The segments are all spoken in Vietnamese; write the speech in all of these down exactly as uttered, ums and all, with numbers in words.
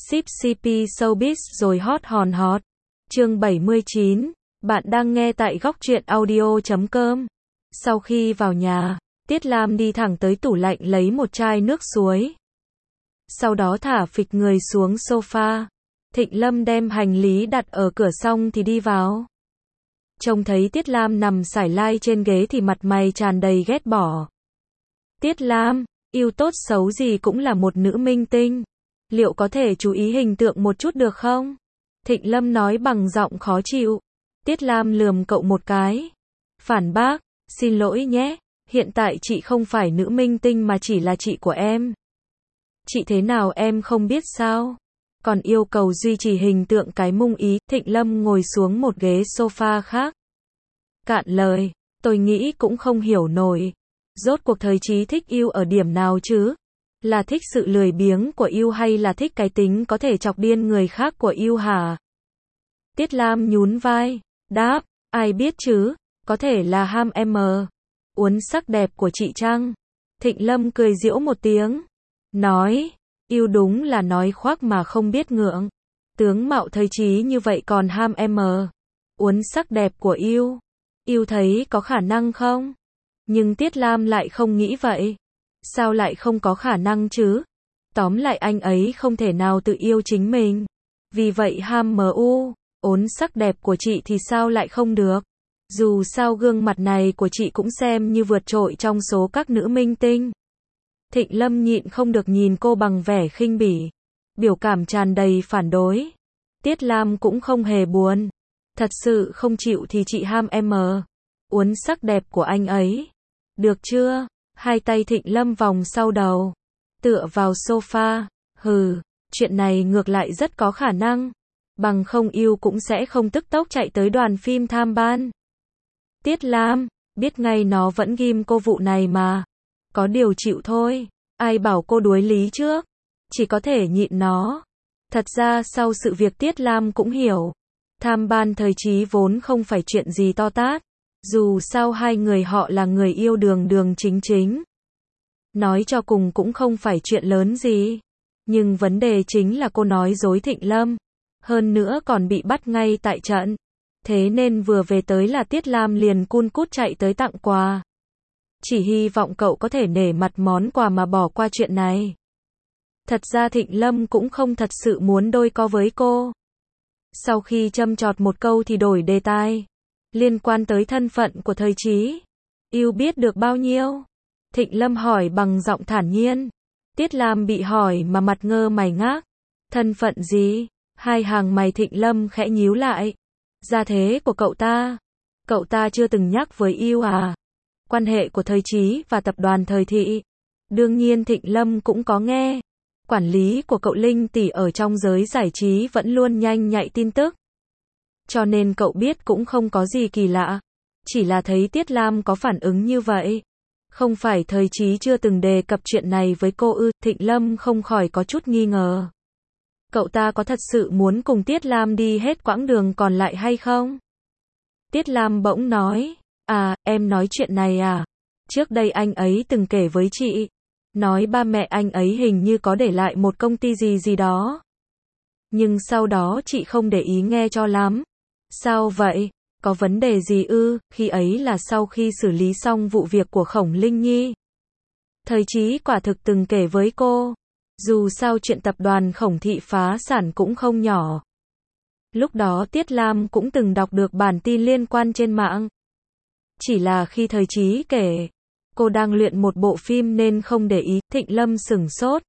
Ship xê pê Showbiz rồi hot hòn hot. Chương bảy mươi chín. Bạn đang nghe tại góc truyện audio chấm com. Sau khi vào nhà, Tiết Lam đi thẳng tới tủ lạnh lấy một chai nước suối. Sau đó thả phịch người xuống sofa. Thịnh Lâm đem hành lý đặt ở cửa xong thì đi vào. Trông thấy Tiết Lam nằm sải lai trên ghế thì mặt mày tràn đầy ghét bỏ. Tiết Lam, yêu tốt xấu gì cũng là một nữ minh tinh. Liệu có thể chú ý hình tượng một chút được không? Thịnh Lâm nói bằng giọng khó chịu. Tiết Lam lườm cậu một cái. Phản bác, xin lỗi nhé, hiện tại chị không phải nữ minh tinh mà chỉ là chị của em. Chị thế nào em không biết sao? Còn yêu cầu duy trì hình tượng cái mung ý. Thịnh Lâm ngồi xuống một ghế sofa khác. Cạn lời, tôi nghĩ cũng không hiểu nổi. Rốt cuộc thời Chí thích yêu ở điểm nào chứ? Là thích sự lười biếng của yêu hay là thích cái tính có thể chọc điên người khác của yêu hả? Tiết Lam nhún vai, đáp, ai biết chứ, có thể là ham em uốn sắc đẹp của chị chăng? Thịnh Lâm cười giễu một tiếng, nói, yêu đúng là nói khoác mà không biết ngượng. Tướng mạo thời Chí như vậy còn ham em uốn sắc đẹp của yêu. Yêu thấy có khả năng không? Nhưng Tiết Lam lại không nghĩ vậy. Sao lại không có khả năng chứ? Tóm lại anh ấy không thể nào tự yêu chính mình. Vì vậy ham mu, uốn sắc đẹp của chị thì sao lại không được? Dù sao gương mặt này của chị cũng xem như vượt trội trong số các nữ minh tinh. Thịnh Lâm nhịn không được nhìn cô bằng vẻ khinh bỉ. Biểu cảm tràn đầy phản đối. Tiết Lam cũng không hề buồn. Thật sự không chịu thì chị ham em uốn sắc đẹp của anh ấy. Được chưa? Hai tay Thịnh Lâm vòng sau đầu, tựa vào sofa, hừ, chuyện này ngược lại rất có khả năng, bằng không yêu cũng sẽ không tức tốc chạy tới đoàn phim tham ban. Tiết Lam, biết ngay nó vẫn ghim cô vụ này mà, có điều chịu thôi, ai bảo cô đuối lý trước, chỉ có thể nhịn nó. Thật ra sau sự việc Tiết Lam cũng hiểu, tham ban thời Chí vốn không phải chuyện gì to tát. Dù sao hai người họ là người yêu đường đường chính chính. Nói cho cùng cũng không phải chuyện lớn gì. Nhưng vấn đề chính là cô nói dối Thịnh Lâm. Hơn nữa còn bị bắt ngay tại trận. Thế nên vừa về tới là Tiết Lam liền cun cút chạy tới tặng quà. Chỉ hy vọng cậu có thể nể mặt món quà mà bỏ qua chuyện này. Thật ra Thịnh Lâm cũng không thật sự muốn đôi co với cô. Sau khi châm chọt một câu thì đổi đề tài. Liên quan tới thân phận của thời Chí, yêu biết được bao nhiêu? Thịnh Lâm hỏi bằng giọng thản nhiên. Tiết Lam bị hỏi mà mặt ngơ mày ngác. Thân phận gì? Hai hàng mày Thịnh Lâm khẽ nhíu lại. Gia thế của cậu ta. Cậu ta chưa từng nhắc với yêu à? Quan hệ của thời Chí và tập đoàn thời thị. Đương nhiên Thịnh Lâm cũng có nghe. Quản lý của cậu Linh tỷ ở trong giới giải trí vẫn luôn nhanh nhạy tin tức. Cho nên cậu biết cũng không có gì kỳ lạ. Chỉ là thấy Tiết Lam có phản ứng như vậy. Không phải thời Chí chưa từng đề cập chuyện này với cô ư? Thịnh Lâm không khỏi có chút nghi ngờ. Cậu ta có thật sự muốn cùng Tiết Lam đi hết quãng đường còn lại hay không? Tiết Lam bỗng nói. À, em nói chuyện này à? Trước đây anh ấy từng kể với chị. Nói ba mẹ anh ấy hình như có để lại một công ty gì gì đó. Nhưng sau đó chị không để ý nghe cho lắm. Sao vậy? Có vấn đề gì ư? Khi ấy là sau khi xử lý xong vụ việc của Khổng Linh Nhi. Thời Chí quả thực từng kể với cô. Dù sao chuyện tập đoàn Khổng thị phá sản cũng không nhỏ. Lúc đó Tiết Lam cũng từng đọc được bản tin liên quan trên mạng. Chỉ là khi thời Chí kể, cô đang luyện một bộ phim nên không để ý. Thịnh Lâm sửng sốt.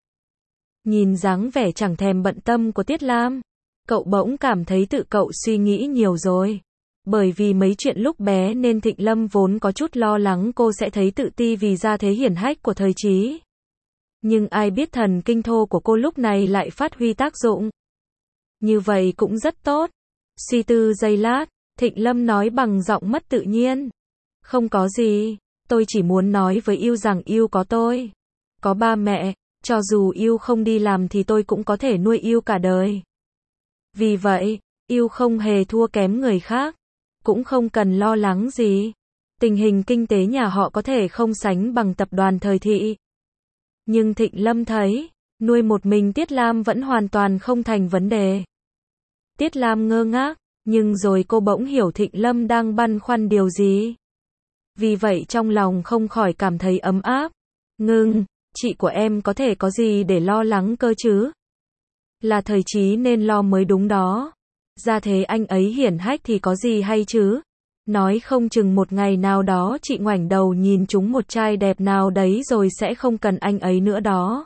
Nhìn dáng vẻ chẳng thèm bận tâm của Tiết Lam. Cậu bỗng cảm thấy tự cậu suy nghĩ nhiều rồi. Bởi vì mấy chuyện lúc bé nên Thịnh Lâm vốn có chút lo lắng cô sẽ thấy tự ti vì gia thế hiển hách của thời Chí. Nhưng ai biết thần kinh thô của cô lúc này lại phát huy tác dụng. Như vậy cũng rất tốt. Suy tư giây lát, Thịnh Lâm nói bằng giọng mất tự nhiên. Không có gì, tôi chỉ muốn nói với yêu rằng yêu có tôi. Có ba mẹ, cho dù yêu không đi làm thì tôi cũng có thể nuôi yêu cả đời. Vì vậy, yêu không hề thua kém người khác, cũng không cần lo lắng gì. Tình hình kinh tế nhà họ có thể không sánh bằng tập đoàn thời thị. Nhưng Thịnh Lâm thấy, Nuôi một mình Tiết Lam vẫn hoàn toàn không thành vấn đề. Tiết Lam ngơ ngác, nhưng rồi cô bỗng hiểu Thịnh Lâm đang băn khoăn điều gì. Vì vậy trong lòng không khỏi cảm thấy ấm áp. Ngưng, chị của em có thể có gì để lo lắng cơ chứ? Là Thời Chí nên lo mới đúng đó. Ra thế anh ấy hiển hách thì có gì hay chứ? Nói không chừng một ngày nào đó chị ngoảnh đầu nhìn trúng một trai đẹp nào đấy rồi sẽ không cần anh ấy nữa đó.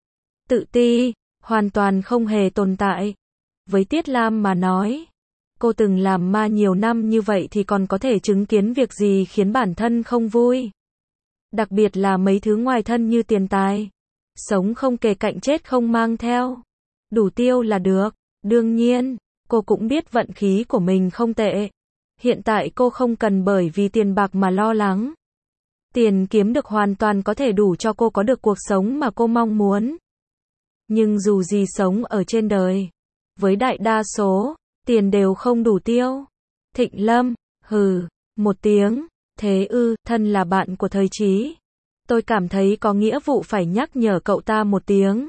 Tự ti, hoàn toàn không hề tồn tại. Với Tiết Lam mà nói, cô từng làm ma nhiều năm như vậy thì còn có thể chứng kiến việc gì khiến bản thân không vui. Đặc biệt là mấy thứ ngoài thân như tiền tài. Sống không kề cạnh chết không mang theo. Đủ tiêu là được. Đương nhiên, cô cũng biết vận khí của mình không tệ. Hiện tại cô không cần bởi vì tiền bạc mà lo lắng. Tiền kiếm được hoàn toàn có thể đủ cho cô có được cuộc sống mà cô mong muốn. Nhưng dù gì sống ở trên đời, với đại đa số, tiền đều không đủ tiêu. Thịnh Lâm, hừ, một tiếng, thế ư, thân là bạn của Thời Chí. Tôi cảm thấy có nghĩa vụ phải nhắc nhở cậu ta một tiếng.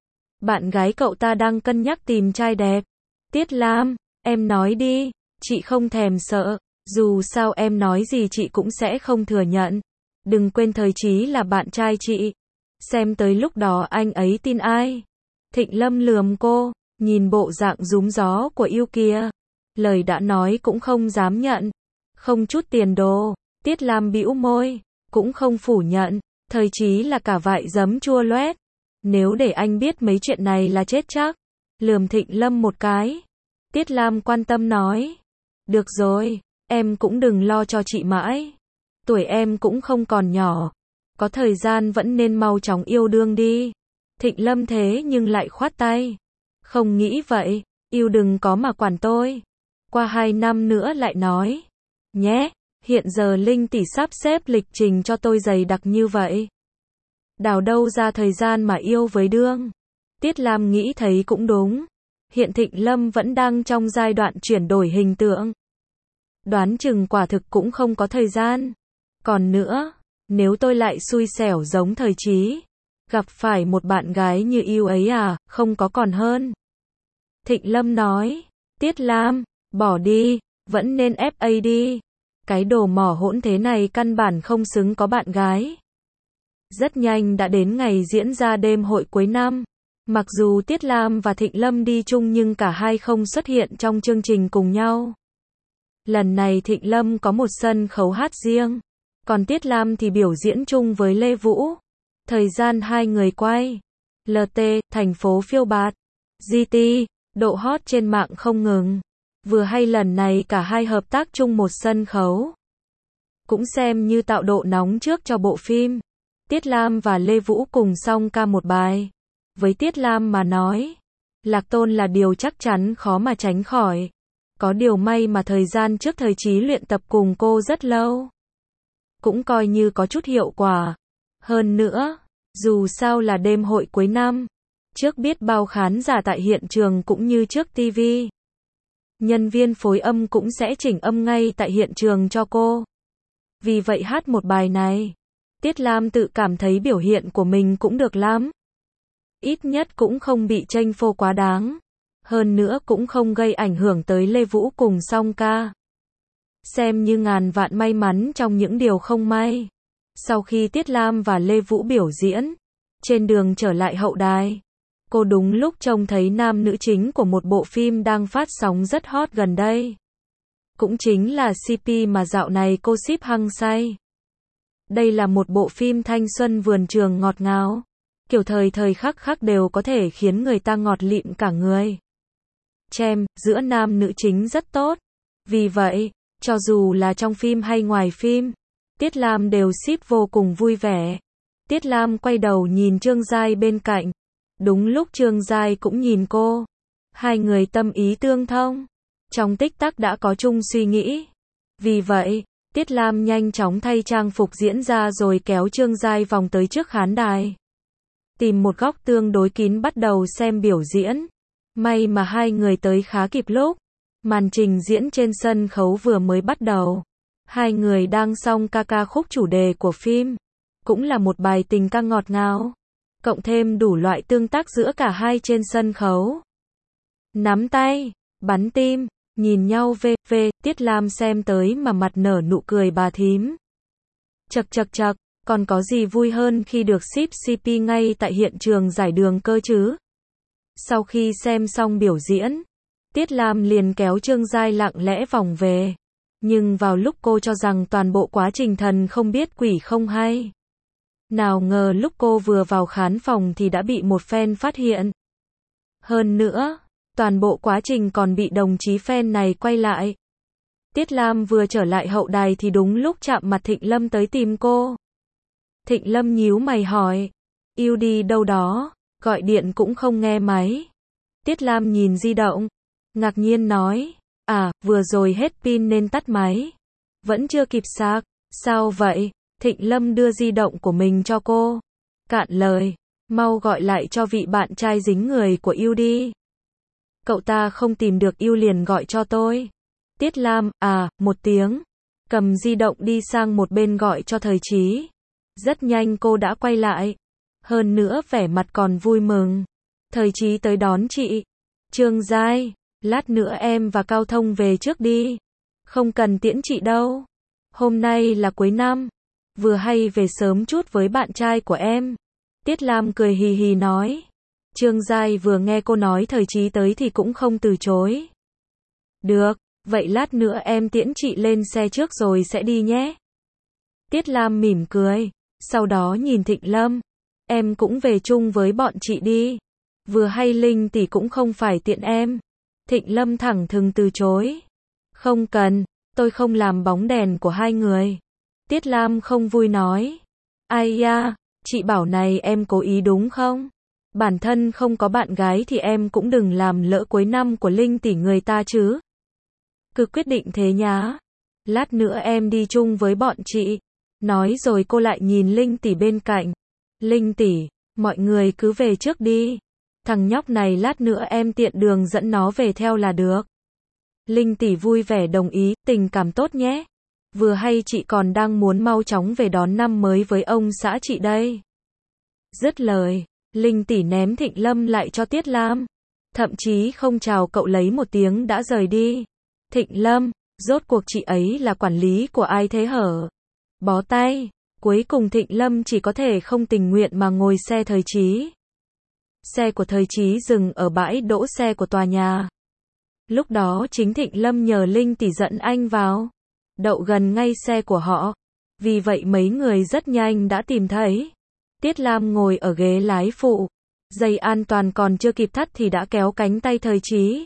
Bạn gái cậu ta đang cân nhắc tìm trai đẹp. Tiết Lam, em nói đi, chị không thèm sợ, dù sao em nói gì chị cũng sẽ không thừa nhận. Đừng quên Thời Chí là bạn trai chị. Xem tới lúc đó anh ấy tin ai. Thịnh Lâm lườm cô, nhìn bộ dạng rúm gió của yêu kia. Lời đã nói cũng không dám nhận. Không chút tiền đồ. Tiết Lam bĩu môi, cũng không phủ nhận. Thời Chí là cả vại giấm chua loét. Nếu để anh biết mấy chuyện này là chết chắc. Lườm Thịnh Lâm một cái. Tiết Lam quan tâm nói. Được rồi, em cũng đừng lo cho chị mãi. Tuổi em cũng không còn nhỏ. Có thời gian vẫn nên mau chóng yêu đương đi. Thịnh Lâm thế nhưng lại khoát tay. Không nghĩ vậy, yêu đừng có mà quản tôi. Qua hai năm nữa lại nói. Nhé, hiện giờ Linh tỷ sắp xếp lịch trình cho tôi dày đặc như vậy. Đào đâu ra thời gian mà yêu với đương. Tiết Lam nghĩ thấy cũng đúng. Hiện Thịnh Lâm vẫn đang trong giai đoạn chuyển đổi hình tượng. Đoán chừng quả thực cũng không có thời gian. Còn nữa, nếu tôi lại xui xẻo giống Thời Chí, gặp phải một bạn gái như yêu ấy à, không có còn hơn. Thịnh Lâm nói, Tiết Lam, bỏ đi, vẫn nên ép a đi. Cái đồ mỏ hỗn thế này căn bản không xứng có bạn gái. Rất nhanh đã đến ngày diễn ra đêm hội cuối năm. Mặc dù Tiết Lam và Thịnh Lâm đi chung nhưng cả hai không xuất hiện trong chương trình cùng nhau. Lần này Thịnh Lâm có một sân khấu hát riêng, còn Tiết Lam thì biểu diễn chung với Lê Vũ. Thời gian hai người quay, lờ tê, thành phố phiêu bạt, giê tê, độ hot trên mạng không ngừng. Vừa hay lần này cả hai hợp tác chung một sân khấu. Cũng xem như tạo độ nóng trước cho bộ phim. Tiết Lam và Lê Vũ cùng song ca một bài. Với Tiết Lam mà nói, lạc tôn là điều chắc chắn khó mà tránh khỏi. Có điều may mà thời gian trước Thời Chí luyện tập cùng cô rất lâu. Cũng coi như có chút hiệu quả. Hơn nữa, dù sao là đêm hội cuối năm, trước biết bao khán giả tại hiện trường cũng như trước ti vi. Nhân viên phối âm cũng sẽ chỉnh âm ngay tại hiện trường cho cô. Vì vậy hát một bài này, Tiết Lam tự cảm thấy biểu hiện của mình cũng được lắm. Ít nhất cũng không bị chênh phô quá đáng. Hơn nữa cũng không gây ảnh hưởng tới Lê Vũ cùng song ca. Xem như ngàn vạn may mắn trong những điều không may. Sau khi Tiết Lam và Lê Vũ biểu diễn, trên đường trở lại hậu đài, cô đúng lúc trông thấy nam nữ chính của một bộ phim đang phát sóng rất hot gần đây. Cũng chính là xê pê mà dạo này cô ship hăng say. Đây là một bộ phim thanh xuân vườn trường ngọt ngào. Kiểu thời thời khắc khắc đều có thể khiến người ta ngọt lịm cả người. Chem, giữa nam nữ chính rất tốt. Vì vậy, cho dù là trong phim hay ngoài phim, Tiết Lam đều ship vô cùng vui vẻ. Tiết Lam quay đầu nhìn Trương Giai bên cạnh. Đúng lúc Trương Giai cũng nhìn cô. Hai người tâm ý tương thông. Trong tích tắc đã có chung suy nghĩ. Vì vậy, Tiết Lam nhanh chóng thay trang phục diễn ra rồi kéo Trương Giai vòng tới trước khán đài. Tìm một góc tương đối kín bắt đầu xem biểu diễn. May mà hai người tới khá kịp lúc. Màn trình diễn trên sân khấu vừa mới bắt đầu. Hai người đang song ca ca khúc chủ đề của phim. Cũng là một bài tình ca ngọt ngào. cộng thêm đủ loại tương tác giữa cả hai trên sân khấu. Nắm tay, bắn tim, nhìn nhau về, về, Tiết Lam xem tới mà mặt nở nụ cười bà thím. Chậc chậc chậc, còn có gì vui hơn khi được ship xê pê ngay tại hiện trường giải đường cơ chứ? Sau khi xem xong biểu diễn, Tiết Lam liền kéo Trương Giai lặng lẽ vòng về. Nhưng vào lúc cô cho rằng toàn bộ quá trình thần không biết quỷ không hay. Nào ngờ lúc cô vừa vào khán phòng thì đã bị một fan phát hiện. Hơn nữa, toàn bộ quá trình còn bị đồng chí fan này quay lại. Tiết Lam vừa trở lại hậu đài thì đúng lúc chạm mặt Thịnh Lâm tới tìm cô. Thịnh Lâm nhíu mày hỏi, yêu đi đâu đó, gọi điện cũng không nghe máy. Tiết Lam nhìn di động, ngạc nhiên nói, à, vừa rồi hết pin nên tắt máy. Vẫn chưa kịp sạc, sao vậy? Thịnh Lâm đưa di động của mình cho cô. Cạn lời, mau gọi lại cho vị bạn trai dính người của yêu đi. Cậu ta không tìm được yêu liền gọi cho tôi. Tiết Lam, à, một tiếng. Cầm di động đi sang một bên gọi cho Thời Chí. Rất nhanh cô đã quay lại. Hơn nữa vẻ mặt còn vui mừng. Thời Chí tới đón chị. Trương Giai, lát nữa em và Cao Thông về trước đi. Không cần tiễn chị đâu. Hôm nay là cuối năm. Vừa hay về sớm chút với bạn trai của em. Tiết Lam cười hì hì nói. Trương Giai vừa nghe cô nói Thời Chí tới thì cũng không từ chối. Được, vậy lát nữa em tiễn chị lên xe trước rồi sẽ đi nhé. Tiết Lam mỉm cười, sau đó nhìn Thịnh Lâm. Em cũng về chung với bọn chị đi. Vừa hay Linh tỷ cũng không phải tiện em. Thịnh Lâm thẳng thừng từ chối. Không cần, tôi không làm bóng đèn của hai người. Tiết Lam không vui nói. Ai da, chị bảo này em cố ý đúng không? Bản thân không có bạn gái thì em cũng đừng làm lỡ cuối năm của Linh tỷ người ta chứ. Cứ quyết định thế nhá. Lát nữa em đi chung với bọn chị. Nói rồi cô lại nhìn Linh tỷ bên cạnh. Linh tỷ, mọi người cứ về trước đi. Thằng nhóc này lát nữa em tiện đường dẫn nó về theo là được. Linh tỷ vui vẻ đồng ý, tình cảm tốt nhé. Vừa hay chị còn đang muốn mau chóng về đón năm mới với ông xã chị đây. Dứt lời, Linh tỷ ném Thịnh Lâm lại cho Tiết Lam. Thậm chí không chào cậu lấy một tiếng đã rời đi. Thịnh Lâm, rốt cuộc chị ấy là quản lý của ai thế hở? Bó tay, cuối cùng Thịnh Lâm chỉ có thể không tình nguyện mà ngồi xe Thời Chí. Xe của Thời Chí dừng ở bãi đỗ xe của tòa nhà. Lúc đó chính Thịnh Lâm nhờ Linh tỷ dẫn anh vào. Đậu gần ngay xe của họ. Vì vậy mấy người rất nhanh đã tìm thấy. Tiết Lam ngồi ở ghế lái phụ. Dây an toàn còn chưa kịp thắt thì đã kéo cánh tay Thời Chí.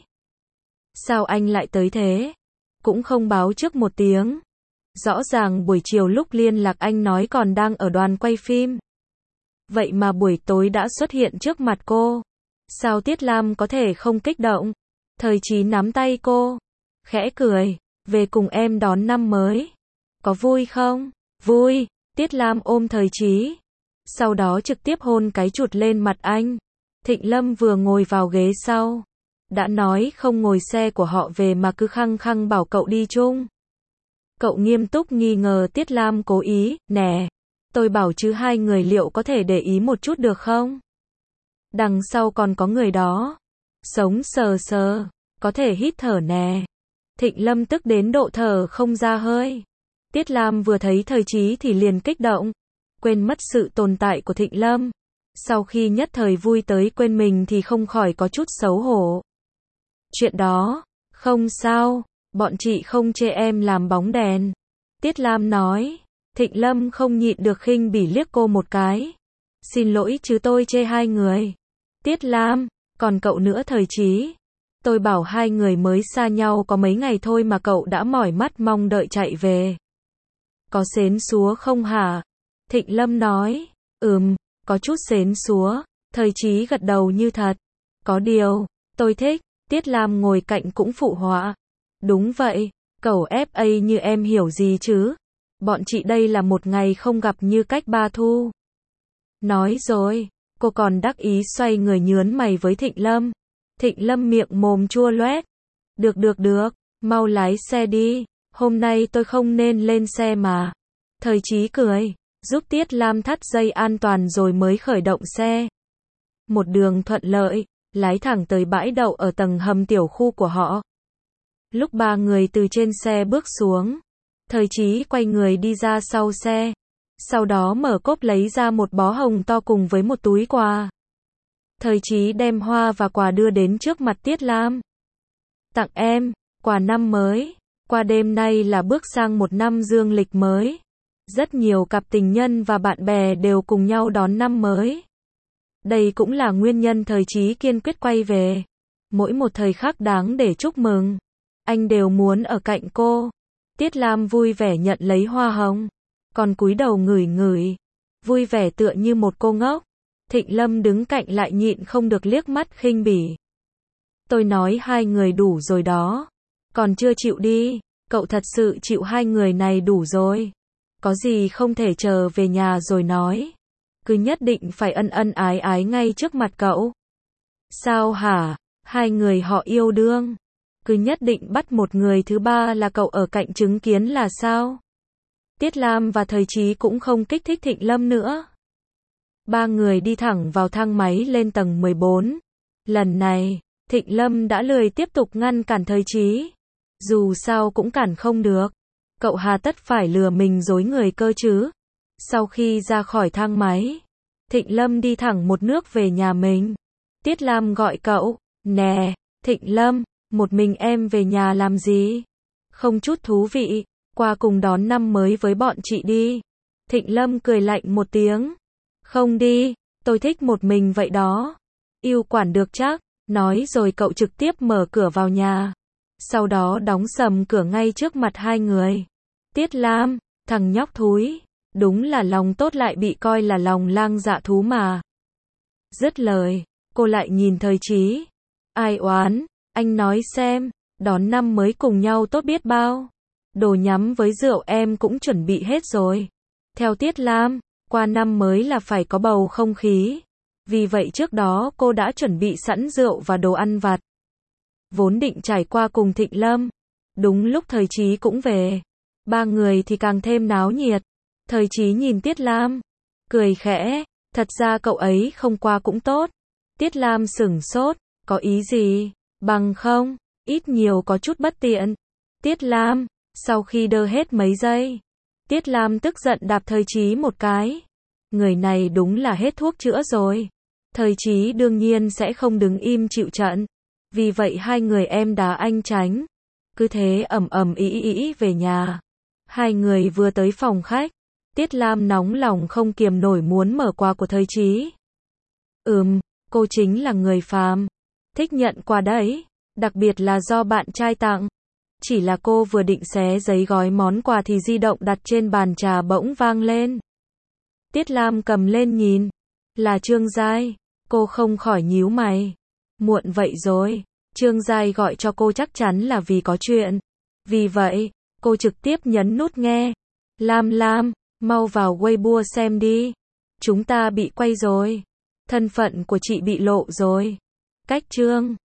Sao anh lại tới thế? Cũng không báo trước một tiếng. Rõ ràng buổi chiều lúc liên lạc anh nói còn đang ở đoàn quay phim. Vậy mà buổi tối đã xuất hiện trước mặt cô. Sao Tiết Lam có thể không kích động? Thời Chí nắm tay cô. Khẽ cười. Về cùng em đón năm mới. Có vui không? Vui. Tiết Lam ôm Thời Chí. Sau đó trực tiếp hôn cái chụt lên mặt anh. Thịnh Lâm vừa ngồi vào ghế sau. Đã nói không ngồi xe của họ về mà cứ khăng khăng bảo cậu đi chung. Cậu nghiêm túc nghi ngờ Tiết Lam cố ý, nè. Tôi bảo chứ hai người liệu có thể để ý một chút được không? Đằng sau còn có người đó. Sống sờ sờ. Có thể hít thở nè. Thịnh Lâm tức đến độ thở không ra hơi. Tiết Lam vừa thấy Thời Chí thì liền kích động. Quên mất sự tồn tại của Thịnh Lâm. Sau khi nhất thời vui tới quên mình thì không khỏi có chút xấu hổ. Chuyện đó, không sao, bọn chị không chê em làm bóng đèn. Tiết Lam nói. Thịnh Lâm không nhịn được khinh bỉ liếc cô một cái. Xin lỗi chứ tôi chê hai người. Tiết Lam, còn cậu nữa Thời Chí. Tôi bảo hai người mới xa nhau có mấy ngày thôi mà cậu đã mỏi mắt mong đợi chạy về. Có xến xúa không hả? Thịnh Lâm nói. Ừm, có chút xến xúa. Thời Chí gật đầu như thật. Có điều, tôi thích. Tiết Lam ngồi cạnh cũng phụ họa. Đúng vậy, cậu ép a như em hiểu gì chứ? Bọn chị đây là một ngày không gặp như cách ba thu. Nói rồi, cô còn đắc ý xoay người nhướn mày với Thịnh Lâm. Thịnh Lâm miệng mồm chua loét. Được được được, mau lái xe đi. Hôm nay tôi không nên lên xe mà. Thời Chí cười. giúp Tiết Lam thắt dây an toàn rồi mới khởi động xe. Một đường thuận lợi, lái thẳng tới bãi đậu ở tầng hầm tiểu khu của họ. Lúc ba người từ trên xe bước xuống, Thời Chí quay người đi ra sau xe, sau đó mở cốp lấy ra một bó hồng to cùng với một túi quà. Thời Chí đem hoa và quà đưa đến trước mặt Tiết Lam. Tặng em, quà năm mới, qua đêm nay là bước sang một năm dương lịch mới. Rất nhiều cặp tình nhân và bạn bè đều cùng nhau đón năm mới. Đây cũng là nguyên nhân Thời Chí kiên quyết quay về. Mỗi một thời khắc đáng để chúc mừng, anh đều muốn ở cạnh cô. Tiết Lam vui vẻ nhận lấy hoa hồng, còn cúi đầu ngửi ngửi, vui vẻ tựa như một cô ngốc. Thịnh Lâm đứng cạnh lại nhịn không được liếc mắt khinh bỉ. Tôi nói hai người đủ rồi đó, còn chưa chịu đi, cậu thật sự chịu hai người này đủ rồi. Có gì không thể chờ về nhà rồi nói, cứ nhất định phải ân ân ái ái ngay trước mặt cậu. Sao hả, hai người họ yêu đương, cứ nhất định bắt một người thứ ba là cậu ở cạnh chứng kiến là sao? Tiết Lam và Thời Chí cũng không kích thích Thịnh Lâm nữa. Ba người đi thẳng vào thang máy lên tầng mười bốn. Lần này, Thịnh Lâm đã lười tiếp tục ngăn cản Thời Chí. Dù sao cũng cản không được. Cậu hà tất phải lừa mình dối người cơ chứ. Sau khi ra khỏi thang máy, Thịnh Lâm đi thẳng một nước về nhà mình. Tiết Lam gọi cậu, nè, Thịnh Lâm, một mình em về nhà làm gì? Không chút thú vị, qua cùng đón năm mới với bọn chị đi. Thịnh Lâm cười lạnh một tiếng. Không đi, tôi thích một mình vậy đó. Yêu quản được chắc, nói rồi cậu trực tiếp mở cửa vào nhà. Sau đó đóng sầm cửa ngay trước mặt hai người. Tiết Lam, thằng nhóc thúi, đúng là lòng tốt lại bị coi là lòng lang dạ thú mà. Dứt lời, cô lại nhìn Thời Chí. Ai oán, anh nói xem, đón năm mới cùng nhau tốt biết bao. Đồ nhắm với rượu em cũng chuẩn bị hết rồi. Theo Tiết Lam, qua năm mới là phải có bầu không khí. Vì vậy trước đó cô đã chuẩn bị sẵn rượu và đồ ăn vặt. Vốn định trải qua cùng Thịnh Lâm. Đúng lúc Thời Chí cũng về. Ba người thì càng thêm náo nhiệt. Thời Chí nhìn Tiết Lam, cười khẽ, thật ra cậu ấy không qua cũng tốt. Tiết Lam sửng sốt, có ý gì? Bằng không, ít nhiều có chút bất tiện. Tiết Lam, sau khi đơ hết mấy giây, Tiết Lam tức giận đạp Thời Chí một cái. Người này đúng là hết thuốc chữa rồi. Thời Chí đương nhiên sẽ không đứng im chịu trận. Vì vậy hai người em đá anh tránh. Cứ thế ầm ầm ĩ ĩ về nhà. Hai người vừa tới phòng khách, Tiết Lam nóng lòng không kiềm nổi muốn mở quà của Thời Chí. Ừm, cô chính là người phàm. Thích nhận quà đấy, đặc biệt là do bạn trai tặng. Chỉ là cô vừa định xé giấy gói món quà thì di động đặt trên bàn trà bỗng vang lên. Tiết Lam cầm lên nhìn, là Trương Giai, cô không khỏi nhíu mày. Muộn vậy rồi, Trương Giai gọi cho cô chắc chắn là vì có chuyện. Vì vậy, cô trực tiếp nhấn nút nghe. Lam Lam, mau vào Weibo xem đi. Chúng ta bị quay rồi. Thân phận của chị bị lộ rồi. Cách Trương